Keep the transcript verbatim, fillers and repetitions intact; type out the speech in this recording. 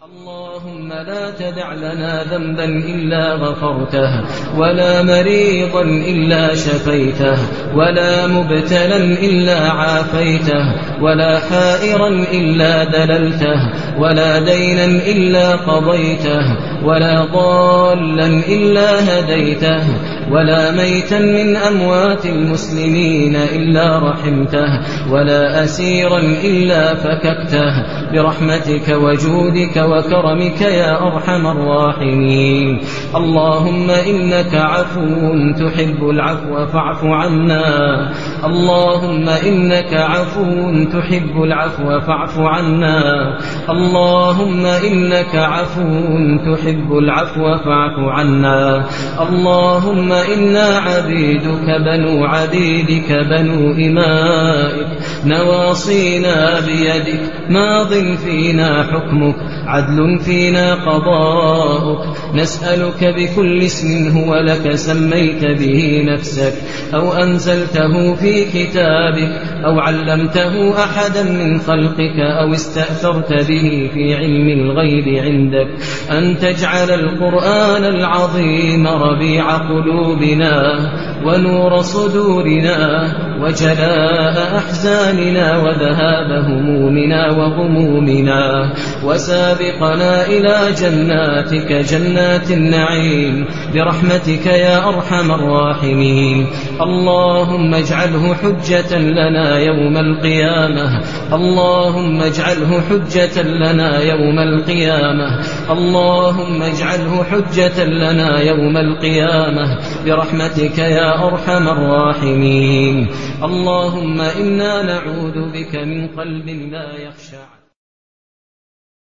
اللهم لا تدع لنا ذنبا إلا غفرته، ولا مريضا إلا شفيته، ولا مبتلا إلا عافيته، ولا حائرا إلا دللته، ولا دينا إلا قضيته، ولا ضالا إلا هديته، ولا ميتا من أموات المسلمين إلا رحمته، ولا أسيرا إلا فككته، برحمتك وجودك وكرمك يا أرحم الراحمين. اللهم إنك عفو تحب العفو فاعف عنا. اللهم إنك عفو تحب العفو فاعف عنا. اللهم إنك عفو تحب العفو فاعف عنا. اللهم إنا عبيدك بنو عبيدك بنو إمائك، نواصينا بيدك، ماض فينا حكمك، عدل فينا قضاؤك. نسألك بكل اسم هو لك سميت به نفسك، أو أنزلته في كتابك، أو علمته أحدا من خلقك، أو استأثرت به في علم الغيب عندك، أن تجعل القرآن العظيم ربيع قلوبنا ونور صدورنا وجلاء أحزاننا وذهاب همومنا وغمومنا، وسابقنا إلى جناتك جنات النعيم برحمتك يا أرحم الراحمين. اللهم اجعله حجة لنا يوم القيامة. اللهم اجعله حجة لنا يوم القيامة. اللهم اجعله حجة لنا يوم القيامة برحمتك يا أرحم الراحمين. اللهم إنا نعوذ بك من قلب لا يخشع